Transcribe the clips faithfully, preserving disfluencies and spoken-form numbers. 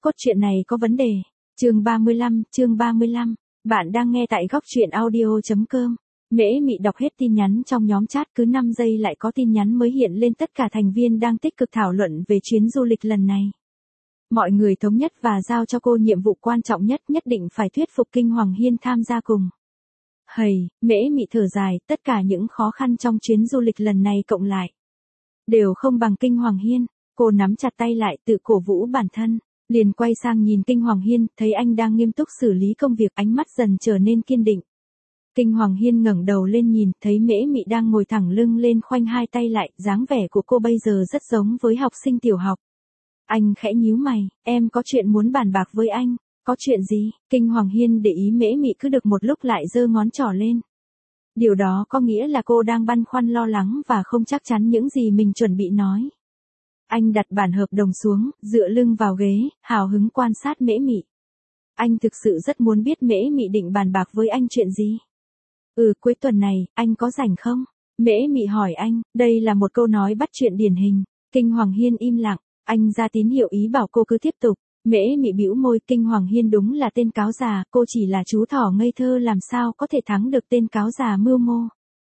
cốt truyện này có vấn đề. Chương ba mươi lăm, chương ba mươi lăm. Bạn đang nghe tại góc truyện audio chấm com. Mễ Mị đọc hết tin nhắn trong nhóm chat, cứ năm giây lại có tin nhắn mới hiện lên, tất cả thành viên đang tích cực thảo luận về chuyến du lịch lần này. Mọi người thống nhất và giao cho cô nhiệm vụ quan trọng nhất, nhất định phải thuyết phục Kinh Hoàng Hiên tham gia cùng. Hầy, Mễ Mị thở dài, tất cả những khó khăn trong chuyến du lịch lần này cộng lại đều không bằng Kinh Hoàng Hiên. Cô nắm chặt tay lại, tự cổ vũ bản thân, liền quay sang nhìn Kinh Hoàng Hiên, thấy anh đang nghiêm túc xử lý công việc, ánh mắt dần trở nên kiên định. Kinh Hoàng Hiên ngẩng đầu lên nhìn, thấy Mễ Mị đang ngồi thẳng lưng lên, khoanh hai tay lại, dáng vẻ của cô bây giờ rất giống với học sinh tiểu học. Anh khẽ nhíu mày, em có chuyện muốn bàn bạc với anh. Có chuyện gì? Kinh Hoàng Hiên để ý Mễ Mị cứ được một lúc lại giơ ngón trỏ lên. Điều đó có nghĩa là cô đang băn khoăn lo lắng và không chắc chắn những gì mình chuẩn bị nói. Anh đặt bản hợp đồng xuống, dựa lưng vào ghế, hào hứng quan sát Mễ Mị. Anh thực sự rất muốn biết Mễ Mị định bàn bạc với anh chuyện gì. Ừ, cuối tuần này, anh có rảnh không? Mễ Mị hỏi anh, đây là một câu nói bắt chuyện điển hình. Kinh Hoàng Hiên im lặng, anh ra tín hiệu ý bảo cô cứ tiếp tục. Mễ Mị bĩu môi, Kinh Hoàng Hiên đúng là tên cáo già, cô chỉ là chú thỏ ngây thơ làm sao có thể thắng được tên cáo già mưu mô.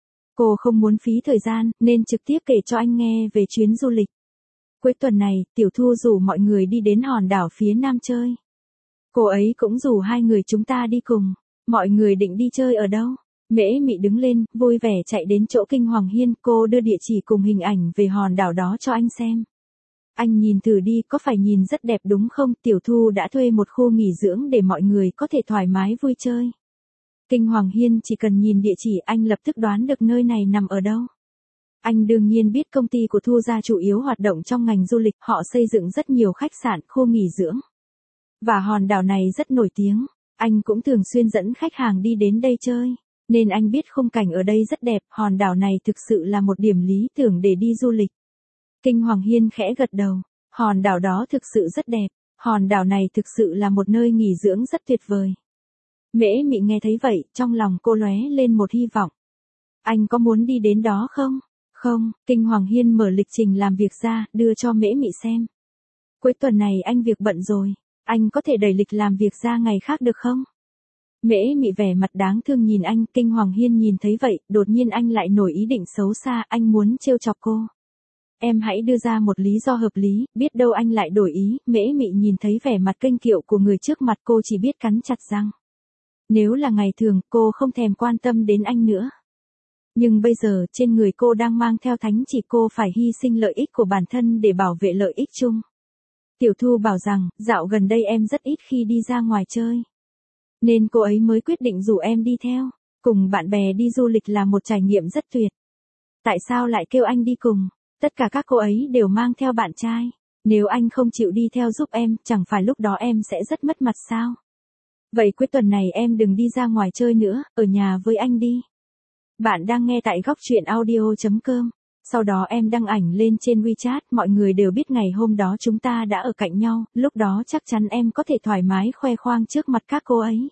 Cô không muốn phí thời gian, nên trực tiếp kể cho anh nghe về chuyến du lịch. Cuối tuần này, Tiểu Thu rủ mọi người đi đến hòn đảo phía nam chơi. Cô ấy cũng rủ hai người chúng ta đi cùng. Mọi người định đi chơi ở đâu? Mễ Mị đứng lên, vui vẻ chạy đến chỗ Kinh Hoàng Hiên, cô đưa địa chỉ cùng hình ảnh về hòn đảo đó cho anh xem. Anh nhìn thử đi, có phải nhìn rất đẹp đúng không? Tiểu Thu đã thuê một khu nghỉ dưỡng để mọi người có thể thoải mái vui chơi. Kinh Hoàng Hiên chỉ cần nhìn địa chỉ, anh lập tức đoán được nơi này nằm ở đâu. Anh đương nhiên biết công ty của Thu gia chủ yếu hoạt động trong ngành du lịch, họ xây dựng rất nhiều khách sạn, khu nghỉ dưỡng. Và hòn đảo này rất nổi tiếng, anh cũng thường xuyên dẫn khách hàng đi đến đây chơi, nên anh biết khung cảnh ở đây rất đẹp, hòn đảo này thực sự là một điểm lý tưởng để đi du lịch. Kinh Hoàng Hiên khẽ gật đầu, hòn đảo đó thực sự rất đẹp, hòn đảo này thực sự là một nơi nghỉ dưỡng rất tuyệt vời. Mễ Mị nghe thấy vậy, trong lòng cô lóe lên một hy vọng. Anh có muốn đi đến đó không? Không, Kinh Hoàng Hiên mở lịch trình làm việc ra, đưa cho Mễ Mị xem. Cuối tuần này anh việc bận rồi, anh có thể đẩy lịch làm việc ra ngày khác được không? Mễ Mị vẻ mặt đáng thương nhìn anh, Kinh Hoàng Hiên nhìn thấy vậy, đột nhiên anh lại nổi ý định xấu xa, anh muốn trêu chọc cô. Em hãy đưa ra một lý do hợp lý, biết đâu anh lại đổi ý. Mễ Mị nhìn thấy vẻ mặt kênh kiệu của người trước mặt, cô chỉ biết cắn chặt răng. Nếu là ngày thường, cô không thèm quan tâm đến anh nữa. Nhưng bây giờ, trên người cô đang mang theo thánh chỉ, cô phải hy sinh lợi ích của bản thân để bảo vệ lợi ích chung. Tiểu Thu bảo rằng, dạo gần đây em rất ít khi đi ra ngoài chơi. Nên cô ấy mới quyết định rủ em đi theo. Cùng bạn bè đi du lịch là một trải nghiệm rất tuyệt. Tại sao lại kêu anh đi cùng? Tất cả các cô ấy đều mang theo bạn trai. Nếu anh không chịu đi theo giúp em, chẳng phải lúc đó em sẽ rất mất mặt sao? Vậy cuối tuần này em đừng đi ra ngoài chơi nữa, ở nhà với anh đi. Bạn đang nghe tại góc truyện audio chấm com. Sau đó em đăng ảnh lên trên WeChat, mọi người đều biết ngày hôm đó chúng ta đã ở cạnh nhau, lúc đó chắc chắn em có thể thoải mái khoe khoang trước mặt các cô ấy.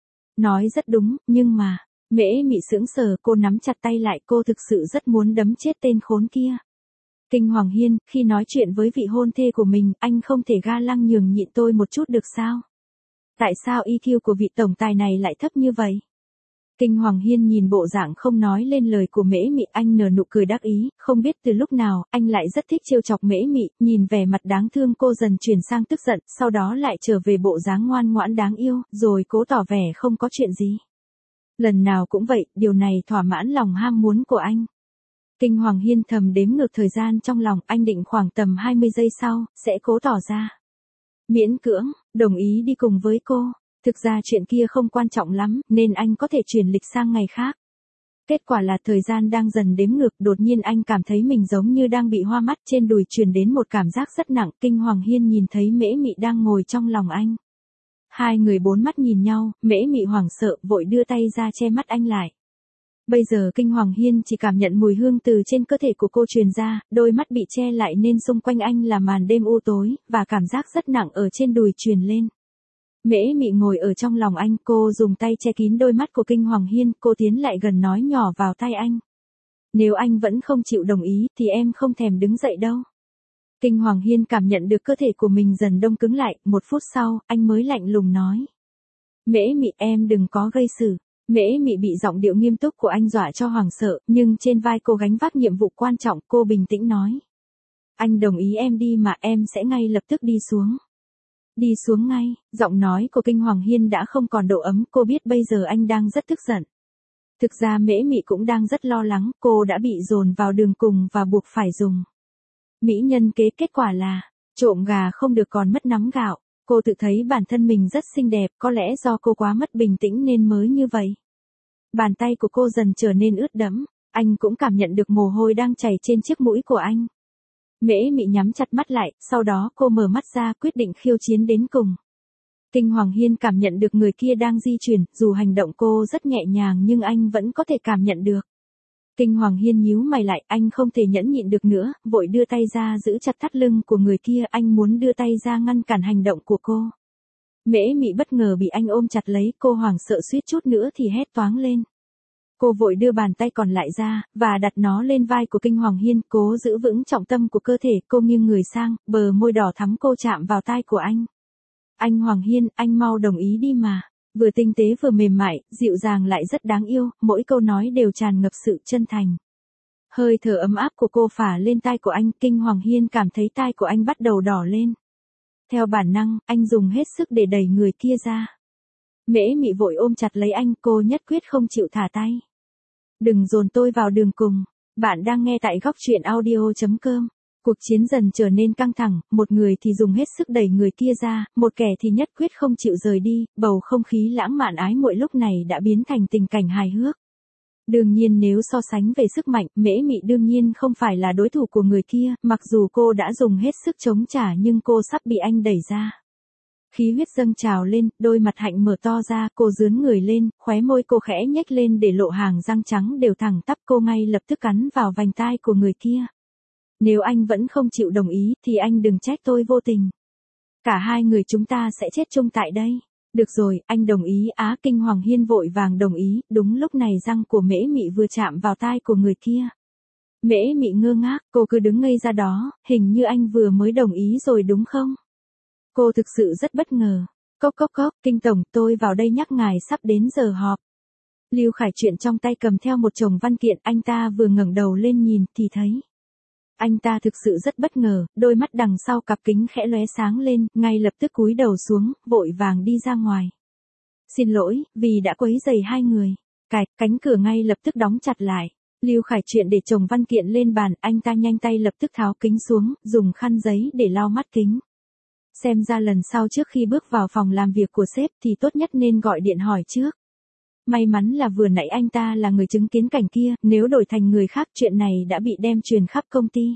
Nói rất đúng, nhưng mà, Mễ Mị sững sờ, cô nắm chặt tay lại, cô thực sự rất muốn đấm chết tên khốn kia. Kinh Hoàng Hiên, khi nói chuyện với vị hôn thê của mình, anh không thể ga lăng nhường nhịn tôi một chút được sao? Tại sao i kiu của vị tổng tài này lại thấp như vậy? Kinh Hoàng Hiên nhìn bộ dạng không nói lên lời của Mễ Mị, anh nở nụ cười đắc ý, không biết từ lúc nào, anh lại rất thích trêu chọc Mễ Mị, nhìn vẻ mặt đáng thương cô dần chuyển sang tức giận, sau đó lại trở về bộ dáng ngoan ngoãn đáng yêu, rồi cố tỏ vẻ không có chuyện gì. Lần nào cũng vậy, điều này thỏa mãn lòng ham muốn của anh. Kinh Hoàng Hiên thầm đếm ngược thời gian trong lòng, anh định khoảng tầm hai mươi giây sau, sẽ cố tỏ ra miễn cưỡng, đồng ý đi cùng với cô. Thực ra chuyện kia không quan trọng lắm, nên anh có thể chuyển lịch sang ngày khác. Kết quả là thời gian đang dần đếm ngược, đột nhiên anh cảm thấy mình giống như đang bị hoa mắt, trên đùi truyền đến một cảm giác rất nặng. Kinh Hoàng Hiên nhìn thấy Mễ Mị đang ngồi trong lòng anh. Hai người bốn mắt nhìn nhau, Mễ Mị hoảng sợ, vội đưa tay ra che mắt anh lại. Bây giờ Kinh Hoàng Hiên chỉ cảm nhận mùi hương từ trên cơ thể của cô truyền ra, đôi mắt bị che lại nên xung quanh anh là màn đêm u tối, và cảm giác rất nặng ở trên đùi truyền lên. Mễ Mị ngồi ở trong lòng anh, cô dùng tay che kín đôi mắt của Kinh Hoàng Hiên, cô tiến lại gần nói nhỏ vào tai anh. Nếu anh vẫn không chịu đồng ý, thì em không thèm đứng dậy đâu. Kinh Hoàng Hiên cảm nhận được cơ thể của mình dần đông cứng lại, một phút sau, anh mới lạnh lùng nói. Mễ Mị, em đừng có gây sự. Mễ Mị bị giọng điệu nghiêm túc của anh dọa cho hoảng sợ, nhưng trên vai cô gánh vác nhiệm vụ quan trọng, cô bình tĩnh nói. Anh đồng ý em đi mà, em sẽ ngay lập tức đi xuống. Đi xuống ngay, giọng nói của Kinh Hoàng Hiên đã không còn độ ấm, cô biết bây giờ anh đang rất tức giận. Thực ra Mễ Mị cũng đang rất lo lắng, cô đã bị dồn vào đường cùng và buộc phải dùng mỹ nhân kế, kết quả là trộm gà không được còn mất nắm gạo. Cô tự thấy bản thân mình rất xinh đẹp, có lẽ do cô quá mất bình tĩnh nên mới như vậy. Bàn tay của cô dần trở nên ướt đẫm, anh cũng cảm nhận được mồ hôi đang chảy trên chiếc mũi của anh. Mễ Mị nhắm chặt mắt lại, sau đó cô mở mắt ra, quyết định khiêu chiến đến cùng. Kinh Hoàng Hiên cảm nhận được người kia đang di chuyển, dù hành động cô rất nhẹ nhàng nhưng anh vẫn có thể cảm nhận được. Kinh Hoàng Hiên nhíu mày lại, anh không thể nhẫn nhịn được nữa, vội đưa tay ra giữ chặt thắt lưng của người kia, anh muốn đưa tay ra ngăn cản hành động của cô. Mễ Mị bất ngờ bị anh ôm chặt lấy, cô hoảng sợ suýt chút nữa thì hét toáng lên. Cô vội đưa bàn tay còn lại ra, và đặt nó lên vai của Kinh Hoàng Hiên, cố giữ vững trọng tâm của cơ thể, cô nghiêng người sang, bờ môi đỏ thắm cô chạm vào tai của anh. Anh Hoàng Hiên, anh mau đồng ý đi mà. Vừa tinh tế vừa mềm mại, dịu dàng lại rất đáng yêu, mỗi câu nói đều tràn ngập sự chân thành. Hơi thở ấm áp của cô phả lên tai của anh, Kinh Hoàng Hiên cảm thấy tai của anh bắt đầu đỏ lên. Theo bản năng, anh dùng hết sức để đẩy người kia ra. Mễ Mị vội ôm chặt lấy anh, cô nhất quyết không chịu thả tay. Đừng dồn tôi vào đường cùng. Bạn đang nghe tại góc truyện audio chấm com. Cuộc chiến dần trở nên căng thẳng, một người thì dùng hết sức đẩy người kia ra, một kẻ thì nhất quyết không chịu rời đi, bầu không khí lãng mạn ái muội lúc này đã biến thành tình cảnh hài hước. Đương nhiên nếu so sánh về sức mạnh, Mễ Mị đương nhiên không phải là đối thủ của người kia, mặc dù cô đã dùng hết sức chống trả nhưng cô sắp bị anh đẩy ra. Khí huyết dâng trào lên, đôi mặt hạnh mở to ra, cô dướn người lên, khóe môi cô khẽ nhếch lên để lộ hàng răng trắng đều thẳng tắp, cô ngay lập tức cắn vào vành tai của người kia. Nếu anh vẫn không chịu đồng ý, thì anh đừng trách tôi vô tình. Cả hai người chúng ta sẽ chết chung tại đây. Được rồi, anh đồng ý. Á, Kinh Hoàng Hiên vội vàng đồng ý, đúng lúc này răng của Mễ Mị vừa chạm vào tai của người kia. Mễ Mị ngơ ngác, cô cứ đứng ngây ra đó, hình như anh vừa mới đồng ý rồi đúng không? Cô thực sự rất bất ngờ. Cốc cốc cốc, Kinh Tổng, tôi vào đây nhắc ngài sắp đến giờ họp. Lưu Khải Truyện trong tay cầm theo một chồng văn kiện, anh ta vừa ngẩng đầu lên nhìn thì thấy. Anh ta thực sự rất bất ngờ, đôi mắt đằng sau cặp kính khẽ lóe sáng lên, ngay lập tức cúi đầu xuống, vội vàng đi ra ngoài. Xin lỗi, vì đã quấy rầy hai người. Cạch, cánh cửa ngay lập tức đóng chặt lại. Lưu Khải Truyện để chồng văn kiện lên bàn, anh ta nhanh tay lập tức tháo kính xuống, dùng khăn giấy để lau mắt kính. Xem ra lần sau trước khi bước vào phòng làm việc của sếp thì tốt nhất nên gọi điện hỏi trước. May mắn là vừa nãy anh ta là người chứng kiến cảnh kia, nếu đổi thành người khác chuyện này đã bị đem truyền khắp công ty.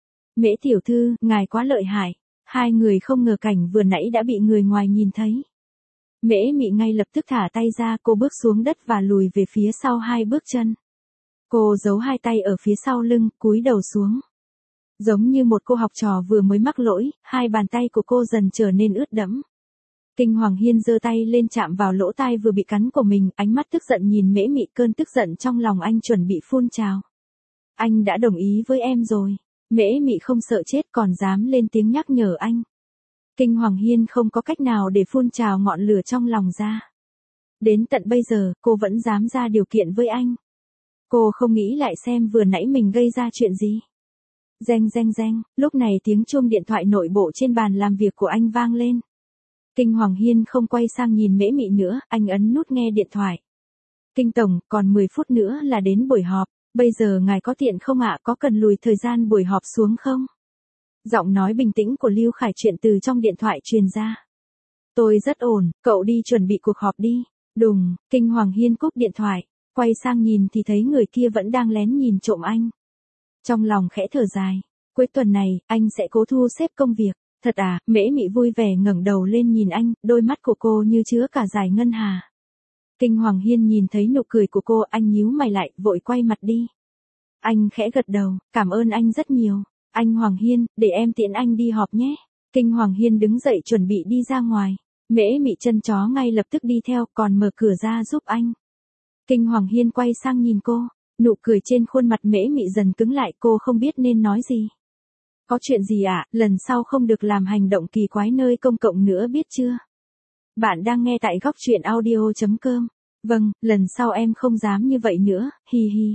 Mễ tiểu thư, ngài quá lợi hại. Hai người không ngờ cảnh vừa nãy đã bị người ngoài nhìn thấy. Mễ Mị ngay lập tức thả tay ra, cô bước xuống đất và lùi về phía sau hai bước chân. Cô giấu hai tay ở phía sau lưng, cúi đầu xuống. Giống như một cô học trò vừa mới mắc lỗi, hai bàn tay của cô dần trở nên ướt đẫm. Kinh Hoàng Hiên giơ tay lên chạm vào lỗ tai vừa bị cắn của mình, ánh mắt tức giận nhìn Mễ Mị, cơn tức giận trong lòng anh chuẩn bị phun trào. Anh đã đồng ý với em rồi. Mễ Mị không sợ chết còn dám lên tiếng nhắc nhở anh. Kinh Hoàng Hiên không có cách nào để phun trào ngọn lửa trong lòng ra. Đến tận bây giờ, cô vẫn dám ra điều kiện với anh. Cô không nghĩ lại xem vừa nãy mình gây ra chuyện gì. Reng reng reng, lúc này tiếng chuông điện thoại nội bộ trên bàn làm việc của anh vang lên. Kinh Hoàng Hiên không quay sang nhìn Mễ Mị nữa, anh ấn nút nghe điện thoại. Kinh Tổng, còn mười phút nữa là đến buổi họp, bây giờ ngài có tiện không ạ, có cần lùi thời gian buổi họp xuống không? Giọng nói bình tĩnh của Lưu Khải Truyện từ trong điện thoại truyền ra. Tôi rất ổn, cậu đi chuẩn bị cuộc họp đi. Đùng, Kinh Hoàng Hiên cúp điện thoại, quay sang nhìn thì thấy người kia vẫn đang lén nhìn trộm anh. Trong lòng khẽ thở dài, cuối tuần này, anh sẽ cố thu xếp công việc. Thật à, Mễ Mị vui vẻ ngẩng đầu lên nhìn anh, đôi mắt của cô như chứa cả dải ngân hà. Kinh Hoàng Hiên nhìn thấy nụ cười của cô, anh nhíu mày lại, vội quay mặt đi. Anh khẽ gật đầu, cảm ơn anh rất nhiều. Anh Hoàng Hiên, để em tiễn anh đi họp nhé. Kinh Hoàng Hiên đứng dậy chuẩn bị đi ra ngoài. Mễ Mị chân chó ngay lập tức đi theo, còn mở cửa ra giúp anh. Kinh Hoàng Hiên quay sang nhìn cô, nụ cười trên khuôn mặt Mễ Mị dần cứng lại, cô không biết nên nói gì. Có chuyện gì ạ, lần sau không được làm hành động kỳ quái nơi công cộng nữa biết chưa? Bạn đang nghe tại góc truyện audio.com. Vâng, lần sau em không dám như vậy nữa, hi hi.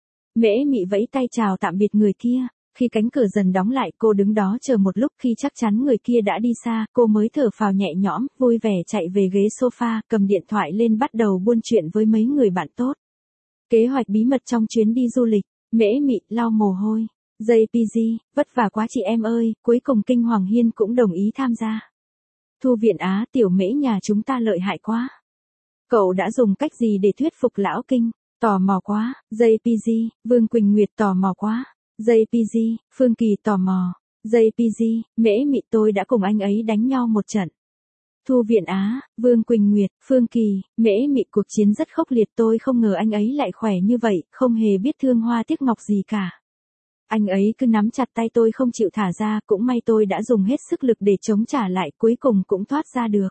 Mễ Mị vẫy tay chào tạm biệt người kia. Khi cánh cửa dần đóng lại, cô đứng đó chờ một lúc, khi chắc chắn người kia đã đi xa, cô mới thở phào nhẹ nhõm, vui vẻ chạy về ghế sofa, cầm điện thoại lên bắt đầu buôn chuyện với mấy người bạn tốt. Kế hoạch bí mật trong chuyến đi du lịch. Mễ Mị lau mồ hôi. jay pê giê, vất vả quá chị em ơi, cuối cùng Kinh Hoàng Hiên cũng đồng ý tham gia. Thu Viện Á, tiểu Mễ nhà chúng ta lợi hại quá. Cậu đã dùng cách gì để thuyết phục lão Kinh? Tò mò quá. jay pê giê, Vương Quỳnh Nguyệt tò mò quá. jay pê giê, Phương Kỳ tò mò. jay pê giê, Mễ Mị tôi đã cùng anh ấy đánh nhau một trận. Thu Viện Á, Vương Quỳnh Nguyệt, Phương Kỳ, Mễ Mị cuộc chiến rất khốc liệt, tôi không ngờ anh ấy lại khỏe như vậy, không hề biết thương hoa tiếc ngọc gì cả. Anh ấy cứ nắm chặt tay tôi không chịu thả ra, cũng may tôi đã dùng hết sức lực để chống trả lại, cuối cùng cũng thoát ra được.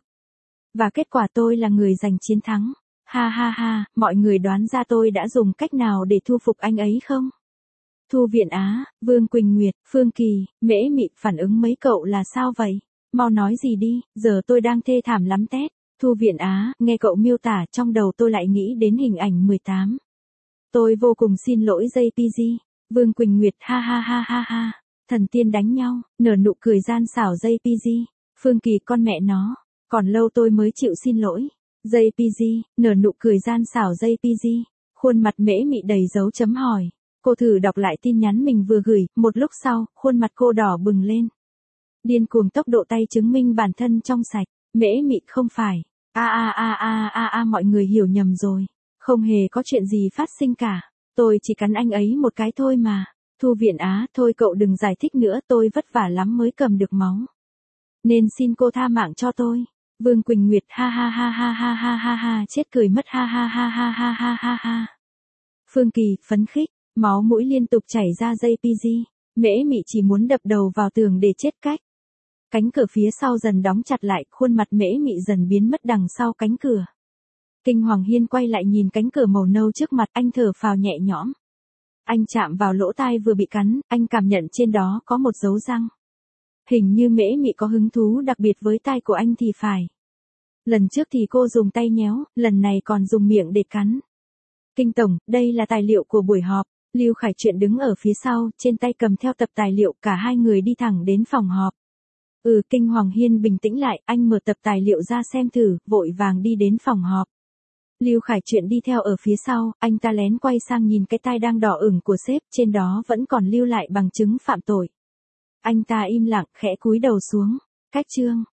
Và kết quả tôi là người giành chiến thắng. Ha ha ha, mọi người đoán ra tôi đã dùng cách nào để thu phục anh ấy không? Thu Viện Á, Vương Quỳnh Nguyệt, Phương Kỳ, Mễ Mị, phản ứng mấy cậu là sao vậy? Mau nói gì đi, giờ tôi đang thê thảm lắm tét. Thu Viện Á, nghe cậu miêu tả trong đầu tôi lại nghĩ đến hình ảnh mười tám. Tôi vô cùng xin lỗi jay pê giê. Vương Quỳnh Nguyệt, ha ha ha ha ha. Thần tiên đánh nhau, nở nụ cười gian xảo jay pê giê. Phương Kỳ, con mẹ nó, còn lâu tôi mới chịu xin lỗi. jay pê giê, nở nụ cười gian xảo jay pê giê. Khuôn mặt Mễ Mị đầy dấu chấm hỏi. Cô thử đọc lại tin nhắn mình vừa gửi, một lúc sau, khuôn mặt cô đỏ bừng lên. Điên cuồng tốc độ tay chứng minh bản thân trong sạch. Mễ Mị, không phải. A a a a a a mọi người hiểu nhầm rồi. Không hề có chuyện gì phát sinh cả. Tôi chỉ cắn anh ấy một cái thôi mà. Thu Viện Á, thôi cậu đừng giải thích nữa, tôi vất vả lắm mới cầm được máu. Nên xin cô tha mạng cho tôi. Vương Quỳnh Nguyệt, ha ha ha ha ha ha ha ha, chết cười mất, ha ha ha ha ha ha ha ha. Phương Kỳ, phấn khích, máu mũi liên tục chảy ra jay pê giê. Mễ Mị chỉ muốn đập đầu vào tường để chết cách. Cánh cửa phía sau dần đóng chặt lại, khuôn mặt Mễ Mị dần biến mất đằng sau cánh cửa. Kinh Hoàng Hiên quay lại nhìn cánh cửa màu nâu trước mặt, anh thở phào nhẹ nhõm. Anh chạm vào lỗ tai vừa bị cắn, anh cảm nhận trên đó có một dấu răng. Hình như Mễ Mị có hứng thú đặc biệt với tai của anh thì phải. Lần trước thì cô dùng tay nhéo, lần này còn dùng miệng để cắn. Kinh tổng, đây là tài liệu của buổi họp. Lưu Khải Truyện đứng ở phía sau, trên tay cầm theo tập tài liệu, cả hai người đi thẳng đến phòng họp. Ừ, Kinh Hoàng Hiên bình tĩnh lại, anh mở tập tài liệu ra xem thử, vội vàng đi đến phòng họp. Lưu Khải Truyện đi theo ở phía sau, anh ta lén quay sang nhìn cái tai đang đỏ ửng của sếp, trên đó vẫn còn lưu lại bằng chứng phạm tội. Anh ta im lặng, khẽ cúi đầu xuống. Cách chương